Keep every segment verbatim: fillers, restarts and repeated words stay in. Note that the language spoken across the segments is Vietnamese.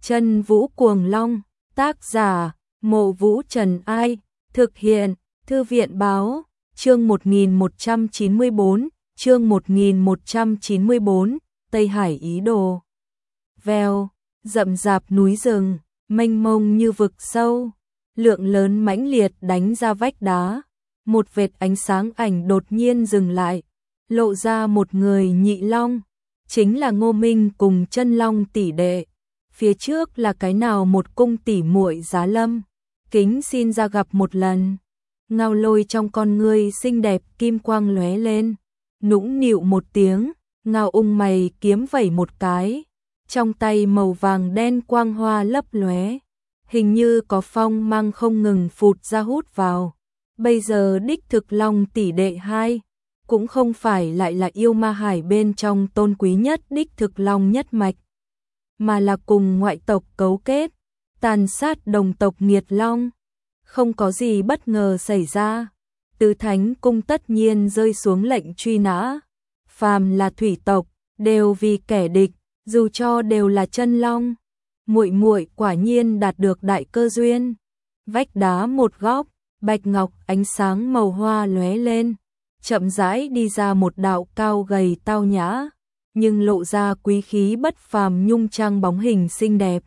Chân Vũ Cuồng Long, tác giả, Mộ Vũ Trần Ai, thực hiện, Thư viện Báo, chương một nghìn một trăm chín mươi bốn, chương một nghìn một trăm chín mươi bốn, Tây Hải ý đồ. Vèo, rậm rạp núi rừng, mênh mông như vực sâu, lượng lớn mãnh liệt đánh ra vách đá, một vệt ánh sáng ảnh đột nhiên dừng lại, lộ ra một người nhị long, chính là Ngô Minh cùng Chân Long tỷ đệ. Phía trước là cái nào một cung tỷ muội Giá Lâm, kính xin ra gặp một lần. Ngao Lôi trong con ngươi xinh đẹp kim quang lóe lên, nũng nịu một tiếng, Ngao ung mày kiếm vẩy một cái, trong tay màu vàng đen quang hoa lấp lóe, hình như có phong mang không ngừng phụt ra hút vào. Bây giờ đích thực Long tỷ đệ hai, cũng không phải lại là yêu ma hải bên trong tôn quý nhất đích thực Long nhất mạch, mà là cùng ngoại tộc cấu kết, tàn sát đồng tộc nghiệt long. Không có gì bất ngờ xảy ra, Tứ Thánh Cung tất nhiên rơi xuống lệnh truy nã, phàm là thủy tộc đều vì kẻ địch, dù cho đều là chân long. Muội muội quả nhiên đạt được đại cơ duyên. Vách đá một góc, bạch ngọc ánh sáng màu hoa lóe lên, chậm rãi đi ra một đạo cao gầy tao nhã, nhưng lộ ra quý khí bất phàm nhung trang bóng hình xinh đẹp.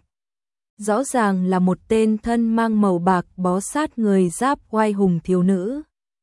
Rõ ràng là một tên thân mang màu bạc bó sát người giáp oai hùng thiếu nữ.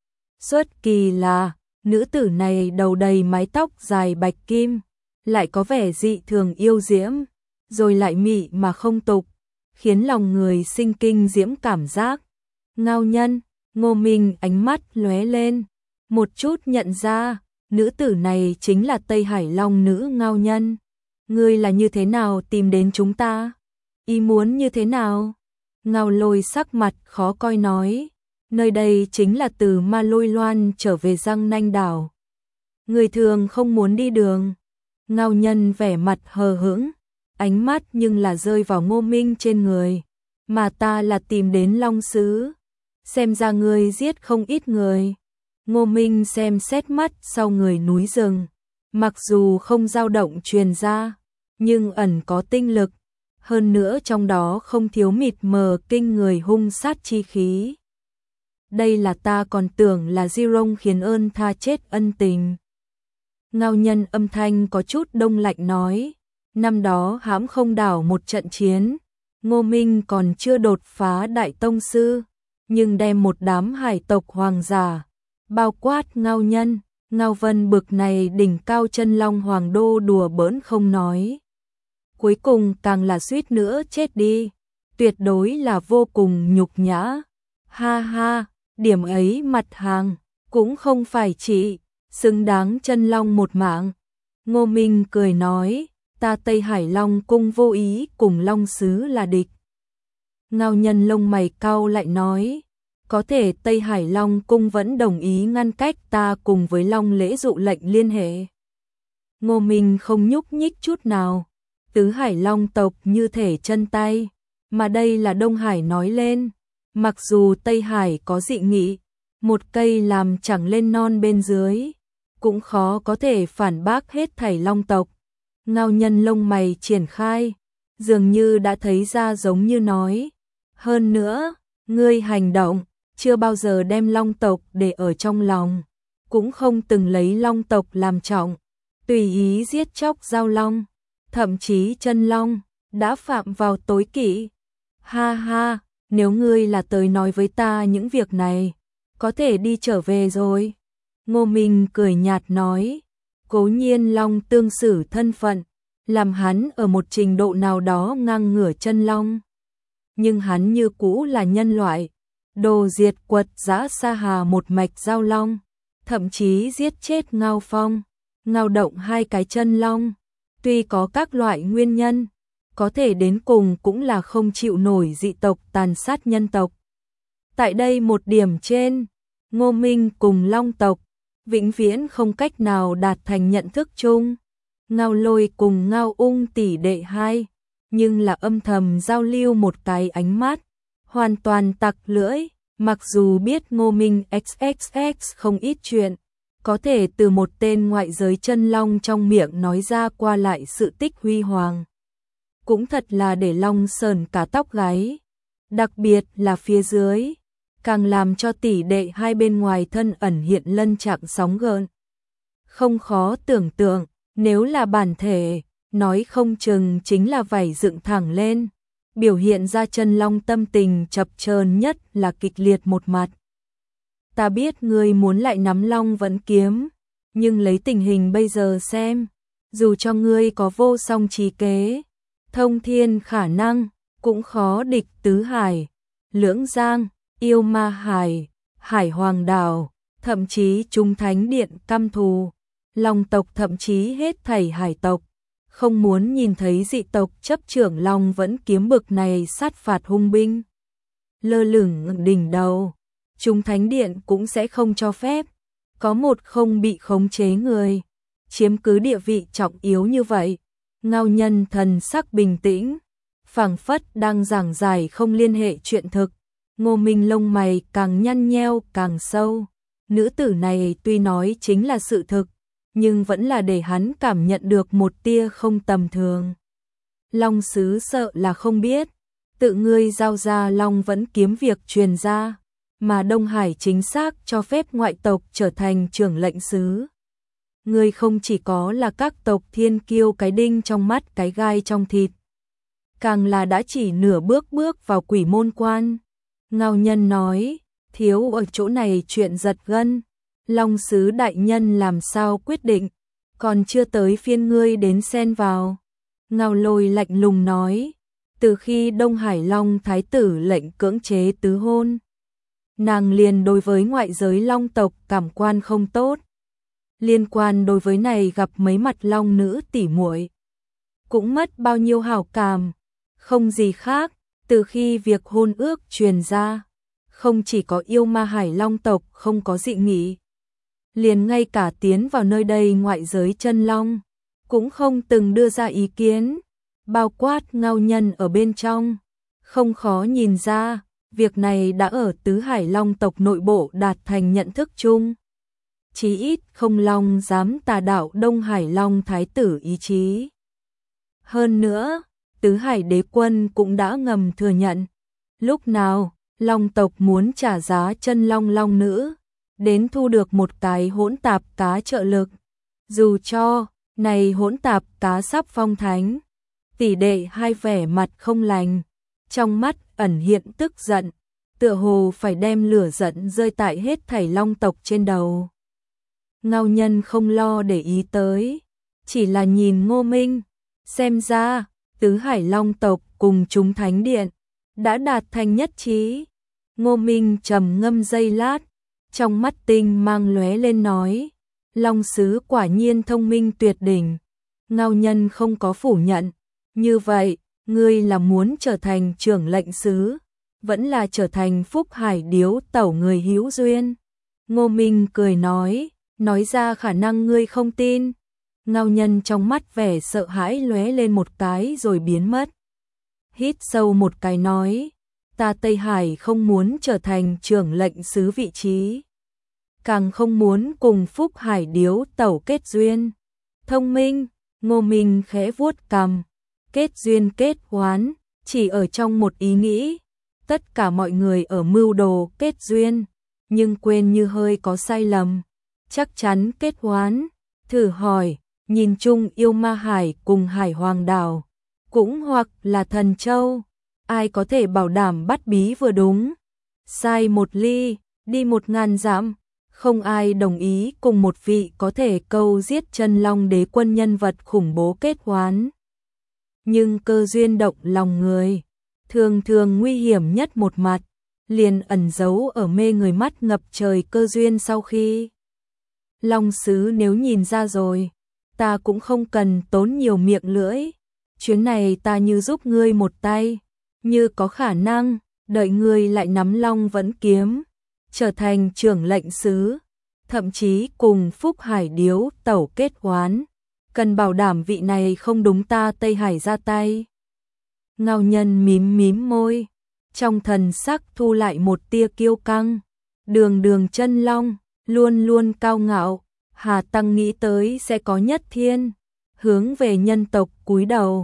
Xuất kỳ là, nữ tử này đầu đầy mái tóc dài bạch kim, lại có vẻ dị thường yêu diễm, rồi lại mị mà không tục, khiến lòng người sinh kinh diễm cảm giác. Ngao Nhân, Ngô Minh ánh mắt lóe lên, một chút nhận ra, nữ tử này chính là Tây Hải Long nữ Ngao Nhân. Ngươi là như thế nào tìm đến chúng ta? Ý muốn như thế nào? Ngao Lôi sắc mặt khó coi nói, nơi đây chính là từ Ma Lôi Loan trở về Giang Nanh đảo. Người thường không muốn đi đường. Ngao Nhân vẻ mặt hờ hững, ánh mắt nhưng là rơi vào Ngô Minh trên người, mà ta là tìm đến Long Sứ. Xem ra ngươi giết không ít người. Ngô Minh xem xét mắt sau người núi rừng, mặc dù không dao động truyền ra, nhưng ẩn có tinh lực, hơn nữa trong đó không thiếu mịt mờ kinh người hung sát chi khí. Đây là ta còn tưởng là Di Rông khiến ơn tha chết ân tình. Ngao Nhân âm thanh có chút đông lạnh nói, năm đó hãm không đảo một trận chiến, Ngô Minh còn chưa đột phá đại tông sư, nhưng đem một đám hải tộc hoàng giả, bao quát Ngao Nhân, Ngao Vân bực này đỉnh cao chân long hoàng đô đùa bỡn không nói. Cuối cùng càng là suýt nữa chết đi, tuyệt đối là vô cùng nhục nhã. Ha ha, điểm ấy mặt hàng, cũng không phải chỉ xứng đáng chân long một mạng. Ngô Minh cười nói, ta Tây Hải Long cung vô ý cùng Long Sứ là địch. Ngao Nhân lông mày cau lại nói, có thể Tây Hải Long cung vẫn đồng ý ngăn cách ta cùng với Long lễ dụ lệnh liên hệ. Ngô Minh không nhúc nhích chút nào, Tứ Hải Long tộc như thể chân tay, mà đây là Đông Hải nói lên, mặc dù Tây Hải có dị nghị, một cây làm chẳng lên non bên dưới, cũng khó có thể phản bác hết thảy Long tộc. Ngao Nhân lông mày triển khai, dường như đã thấy ra giống như nói, hơn nữa, ngươi hành động chưa bao giờ đem Long tộc để ở trong lòng, cũng không từng lấy Long tộc làm trọng, tùy ý giết chóc giao long, thậm chí chân long, đã phạm vào tối kỵ. Ha ha, nếu ngươi là tới nói với ta những việc này, có thể đi trở về rồi. Ngô Minh cười nhạt nói, cố nhiên Long tương xử thân phận, làm hắn ở một trình độ nào đó ngang ngửa chân long. Nhưng hắn như cũ là nhân loại, đồ diệt quật dã sa hà một mạch giao long, thậm chí giết chết Ngao Phong, Ngao Động hai cái chân long. Tuy có các loại nguyên nhân, có thể đến cùng cũng là không chịu nổi dị tộc tàn sát nhân tộc. Tại đây một điểm trên, Ngô Minh cùng Long tộc vĩnh viễn không cách nào đạt thành nhận thức chung. Ngao Lôi cùng Ngao Ung tỷ đệ hai, nhưng là âm thầm giao lưu một cái ánh mắt, hoàn toàn tặc lưỡi, mặc dù biết Ngô Minh xx xx không ít chuyện, có thể từ một tên ngoại giới chân long trong miệng nói ra qua lại sự tích huy hoàng cũng thật là để Long sờn cả tóc gáy, đặc biệt là phía dưới, càng làm cho tỷ đệ hai bên ngoài thân ẩn hiện lân trạng sóng gợn. Không khó tưởng tượng, nếu là bản thể, nói không chừng chính là vảy dựng thẳng lên, biểu hiện ra chân long tâm tình chập chờn nhất là kịch liệt một mặt. Ta biết ngươi muốn lại nắm long vẫn kiếm, nhưng lấy tình hình bây giờ xem, dù cho ngươi có vô song trí kế, thông thiên khả năng, cũng khó địch tứ hải, lưỡng giang, yêu ma hải, hải hoàng đảo, thậm chí chúng thánh điện căm thù, long tộc thậm chí hết thảy hải tộc. Không muốn nhìn thấy dị tộc chấp trưởng long vẫn kiếm bực này sát phạt hung binh. Lơ lửng đỉnh đầu, chúng thánh điện cũng sẽ không cho phép. Có một không bị khống chế người, chiếm cứ địa vị trọng yếu như vậy. Ngao Nhân thần sắc bình tĩnh, phảng phất đang giảng giải không liên hệ chuyện thực. Ngô Minh lông mày càng nhăn nheo càng sâu. Nữ tử này tuy nói chính là sự thực, nhưng vẫn là để hắn cảm nhận được một tia không tầm thường. Long sứ sợ là không biết, tự ngươi giao ra long vẫn kiếm việc truyền ra, mà Đông Hải chính xác cho phép ngoại tộc trở thành trưởng lệnh sứ. Ngươi không chỉ có là các tộc thiên kiêu cái đinh trong mắt cái gai trong thịt, càng là đã chỉ nửa bước bước vào quỷ môn quan. Ngao Nhân nói, thiếu ở chỗ này chuyện giật gân. Long sứ đại nhân làm sao quyết định, còn chưa tới phiên ngươi đến xen vào. Ngao Lôi lạnh lùng nói, từ khi Đông Hải Long thái tử lệnh cưỡng chế tứ hôn, nàng liền đối với ngoại giới long tộc cảm quan không tốt. Liên quan đối với này gặp mấy mặt long nữ tỉ muội, cũng mất bao nhiêu hảo cảm, không gì khác, từ khi việc hôn ước truyền ra, không chỉ có yêu ma hải long tộc không có dị nghị, liền ngay cả tiến vào nơi đây ngoại giới chân long, cũng không từng đưa ra ý kiến, bao quát Ngao Nhân ở bên trong. Không khó nhìn ra, việc này đã ở tứ hải long tộc nội bộ đạt thành nhận thức chung. Chí ít không long dám tà đạo Đông Hải Long thái tử ý chí. Hơn nữa, tứ hải đế quân cũng đã ngầm thừa nhận, lúc nào long tộc muốn trả giá chân long long nữ, đến thu được một cái hỗn tạp cá trợ lực. Dù cho, này hỗn tạp cá sắp phong thánh, tỷ đệ hai vẻ mặt không lành, trong mắt ẩn hiện tức giận, tựa hồ phải đem lửa giận rơi tại hết thảy long tộc trên đầu. Ngao Nhân không lo để ý tới, chỉ là nhìn Ngô Minh, xem ra, tứ hải long tộc cùng chúng thánh điện, đã đạt thành nhất trí. Ngô Minh trầm ngâm giây lát, trong mắt tinh mang lóe lên nói, long sứ quả nhiên thông minh tuyệt đỉnh. Ngao Nhân không có phủ nhận, như vậy, ngươi là muốn trở thành trưởng lệnh sứ, vẫn là trở thành Phúc Hải điếu tẩu người hữu duyên. Ngô Minh cười nói, nói ra khả năng ngươi không tin. Ngao Nhân trong mắt vẻ sợ hãi lóe lên một cái rồi biến mất. Hít sâu một cái nói, ta Tây Hải không muốn trở thành trưởng lệnh sứ vị trí, càng không muốn cùng Phúc Hải điếu tẩu kết duyên. Thông minh, Ngô Minh khẽ vuốt cằm, kết duyên kết oán, chỉ ở trong một ý nghĩ. Tất cả mọi người ở mưu đồ kết duyên, nhưng quên như hơi có sai lầm, chắc chắn kết oán. Thử hỏi, nhìn chung yêu ma hải cùng hải hoàng đảo, cũng hoặc là thần châu, ai có thể bảo đảm bắt bí vừa đúng, sai một ly, đi một ngàn dặm, không ai đồng ý cùng một vị có thể câu giết chân long đế quân nhân vật khủng bố kết oán. Nhưng cơ duyên động lòng người, thường thường nguy hiểm nhất một mặt, liền ẩn giấu ở mê người mắt ngập trời cơ duyên. Sau khi long sứ nếu nhìn ra rồi, ta cũng không cần tốn nhiều miệng lưỡi, chuyến này ta như giúp ngươi một tay, như có khả năng, đợi ngươi lại nắm long vẫn kiếm, trở thành trưởng lệnh sứ, thậm chí cùng Phúc Hải điếu tẩu kết oán, cần bảo đảm vị này không đúng ta Tây Hải ra tay. Ngao Nhân mím mím môi, trong thần sắc thu lại một tia kiêu căng, đường đường chân long, luôn luôn cao ngạo, hà tăng nghĩ tới sẽ có nhất thiên, hướng về nhân tộc cúi đầu,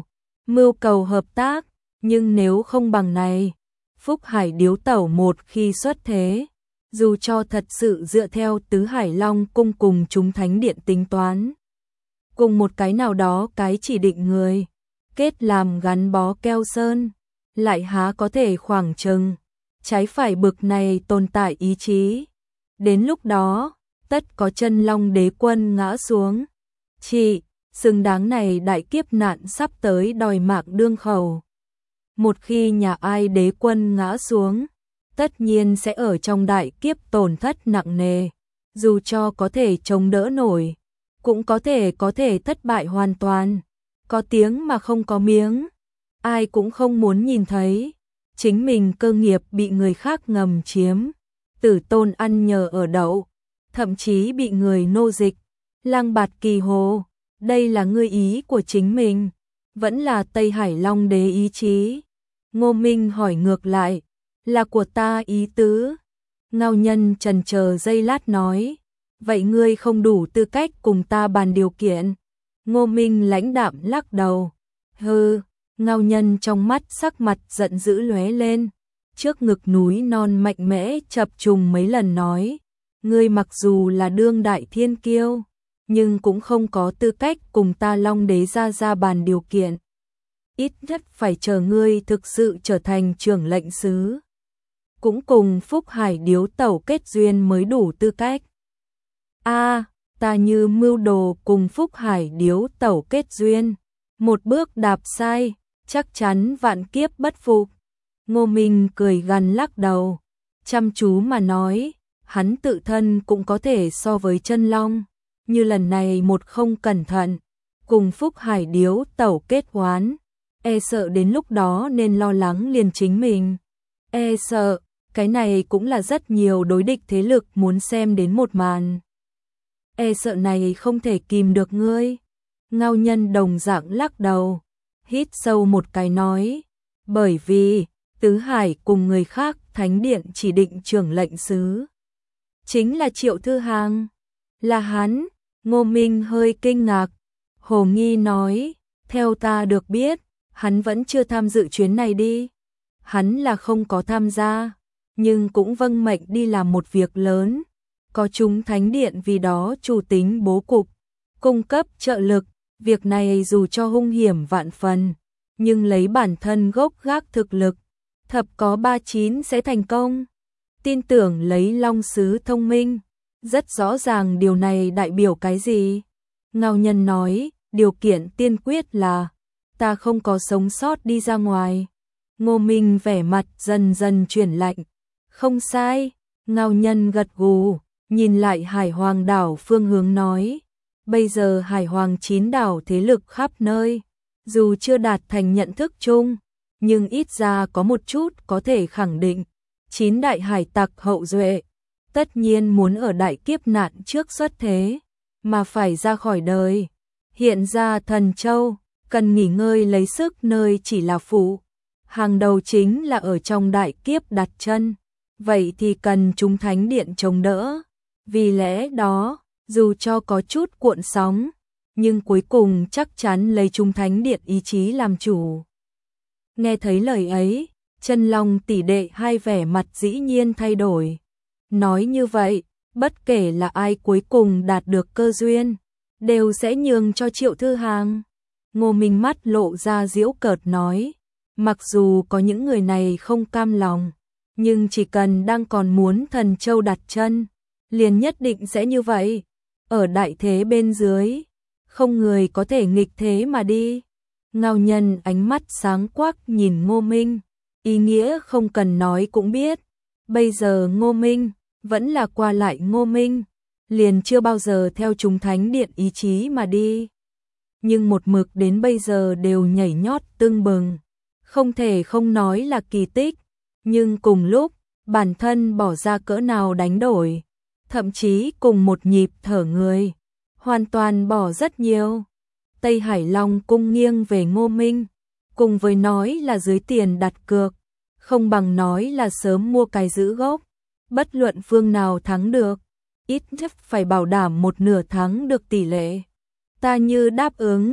mưu cầu hợp tác, nhưng nếu không bằng này, Phúc Hải Điếu Tẩu một khi xuất thế, dù cho thật sự dựa theo Tứ Hải Long cung cùng chúng thánh điện tính toán, cùng một cái nào đó cái chỉ định người, kết làm gắn bó keo sơn, lại há có thể khoảng chừng, trái phải bực này tồn tại ý chí. Đến lúc đó, tất có chân long đế quân ngã xuống. Chị, xứng đáng này đại kiếp nạn sắp tới đòi mạng đương khẩu. Một khi nhà ai đế quân ngã xuống, tất nhiên sẽ ở trong đại kiếp tổn thất nặng nề, dù cho có thể chống đỡ nổi, cũng có thể có thể thất bại hoàn toàn. Có tiếng mà không có miếng, ai cũng không muốn nhìn thấy chính mình cơ nghiệp bị người khác ngầm chiếm, tử tôn ăn nhờ ở đậu, thậm chí bị người nô dịch, lang bạt kỳ hồ. Đây là ngươi ý của chính mình, vẫn là Tây Hải Long đế ý chí? Ngô Minh hỏi ngược lại, là của ta ý tứ. Ngao Nhân chần chờ giây lát nói, vậy ngươi không đủ tư cách cùng ta bàn điều kiện. Ngô Minh lãnh đạm lắc đầu, hừ. Ngao Nhân trong mắt sắc mặt giận dữ lóe lên, trước ngực núi non mạnh mẽ chập trùng mấy lần nói, ngươi mặc dù là đương đại thiên kiêu, nhưng cũng không có tư cách cùng ta Long đế ra ra bàn điều kiện. Ít nhất phải chờ ngươi thực sự trở thành trưởng lệnh sứ, cũng cùng Phúc Hải Điếu Tẩu kết duyên mới đủ tư cách. A, à, ta như mưu đồ cùng Phúc Hải Điếu Tẩu kết duyên, một bước đạp sai, chắc chắn vạn kiếp bất phục. Ngô Minh cười gằn lắc đầu, chăm chú mà nói, hắn tự thân cũng có thể so với chân long, như lần này một không cẩn thận, cùng Phúc Hải Điếu Tẩu kết oán, e sợ đến lúc đó nên lo lắng liền chính mình. E sợ, cái này cũng là rất nhiều đối địch thế lực muốn xem đến một màn. E sợ này không thể kìm được ngươi. Ngao Nhân đồng dạng lắc đầu, hít sâu một cái nói, bởi vì Tứ Hải cùng người khác thánh điện chỉ định trưởng lệnh sứ chính là Triệu Thư Hàng. Là hắn? Ngô Minh hơi kinh ngạc, hồ nghi nói, theo ta được biết, hắn vẫn chưa tham dự chuyến này đi. Hắn là không có tham gia, nhưng cũng vâng mệnh đi làm một việc lớn, có chúng thánh điện vì đó chủ tính bố cục, cung cấp trợ lực. Việc này dù cho hung hiểm vạn phần, nhưng lấy bản thân gốc gác thực lực, thập có ba chín sẽ thành công. Tin tưởng lấy Long sứ thông minh, rất rõ ràng điều này đại biểu cái gì. Ngao Nhân nói, điều kiện tiên quyết là ta không có sống sót đi ra ngoài. Ngô Minh vẻ mặt dần dần chuyển lạnh, không sai. Ngao Nhân gật gù, nhìn lại Hải Hoàng đảo phương hướng nói, bây giờ Hải Hoàng chín đảo thế lực khắp nơi, dù chưa đạt thành nhận thức chung, nhưng ít ra có một chút có thể khẳng định, chín đại hải tặc hậu duệ, tất nhiên muốn ở đại kiếp nạn trước xuất thế, mà phải ra khỏi đời. Hiện ra Thần Châu, cần nghỉ ngơi lấy sức nơi chỉ là phụ, hàng đầu chính là ở trong đại kiếp đặt chân, vậy thì cần chúng thánh điện chống đỡ. Vì lẽ đó, dù cho có chút cuộn sóng, nhưng cuối cùng chắc chắn lấy chúng thánh điện ý chí làm chủ. Nghe thấy lời ấy, Chân Long tỷ đệ hai vẻ mặt dĩ nhiên thay đổi. Nói như vậy, bất kể là ai cuối cùng đạt được cơ duyên, đều sẽ nhường cho Triệu Thư Hàng. Ngô Minh mắt lộ ra giễu cợt nói, mặc dù có những người này không cam lòng, nhưng chỉ cần đang còn muốn Thần Châu đặt chân, liền nhất định sẽ như vậy. Ở đại thế bên dưới, không người có thể nghịch thế mà đi. Ngao Nhân ánh mắt sáng quắc nhìn Ngô Minh, ý nghĩa không cần nói cũng biết. Bây giờ Ngô Minh vẫn là qua lại Ngô Minh, liền chưa bao giờ theo chúng thánh điện ý chí mà đi. Nhưng một mực đến bây giờ đều nhảy nhót tưng bừng, không thể không nói là kỳ tích. Nhưng cùng lúc, bản thân bỏ ra cỡ nào đánh đổi, thậm chí cùng một nhịp thở người, hoàn toàn bỏ rất nhiều. Tây Hải Long cung nghiêng về Ngô Minh, cùng với nói là dưới tiền đặt cược, không bằng nói là sớm mua cái giữ gốc. Bất luận phương nào thắng được, ít nhất phải bảo đảm một nửa thắng được tỷ lệ. Ta như đáp ứng,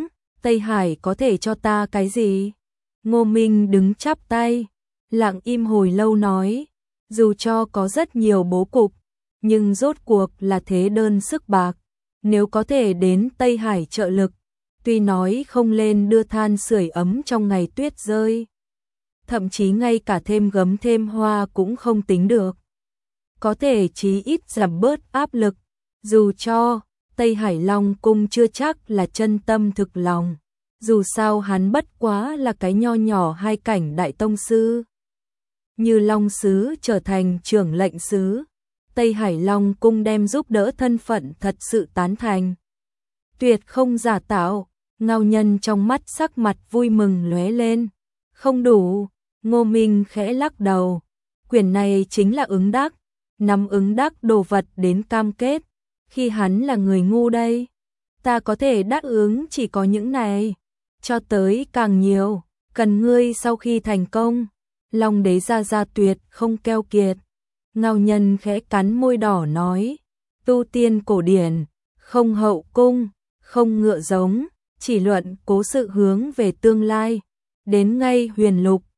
Tây Hải có thể cho ta cái gì? Ngô Minh đứng chắp tay, lặng im hồi lâu nói, dù cho có rất nhiều bố cục, nhưng rốt cuộc là thế đơn sức bạc, nếu có thể đến Tây Hải trợ lực, tuy nói không lên đưa than sưởi ấm trong ngày tuyết rơi, thậm chí ngay cả thêm gấm thêm hoa cũng không tính được. Có thể chí ít giảm bớt áp lực, dù cho Tây Hải Long Cung chưa chắc là chân tâm thực lòng, dù sao hắn bất quá là cái nho nhỏ hai cảnh đại tông sư. Như Long Sứ trở thành trưởng lệnh sứ, Tây Hải Long Cung đem giúp đỡ thân phận thật sự tán thành. Tuyệt không giả tạo, Ngao Nhân trong mắt sắc mặt vui mừng lóe lên. Không đủ, Ngô Minh khẽ lắc đầu, quyển này chính là ứng đắc, nắm ứng đắc đồ vật đến cam kết, khi hắn là người ngu đây. Ta có thể đáp ứng chỉ có những này, cho tới càng nhiều, cần ngươi sau khi thành công. Long đế gia gia tuyệt không keo kiệt. Ngao Nhân khẽ cắn môi đỏ nói, tu tiên cổ điển, không hậu cung, không ngựa giống, chỉ luận cố sự hướng về tương lai. Đến ngay huyền lục,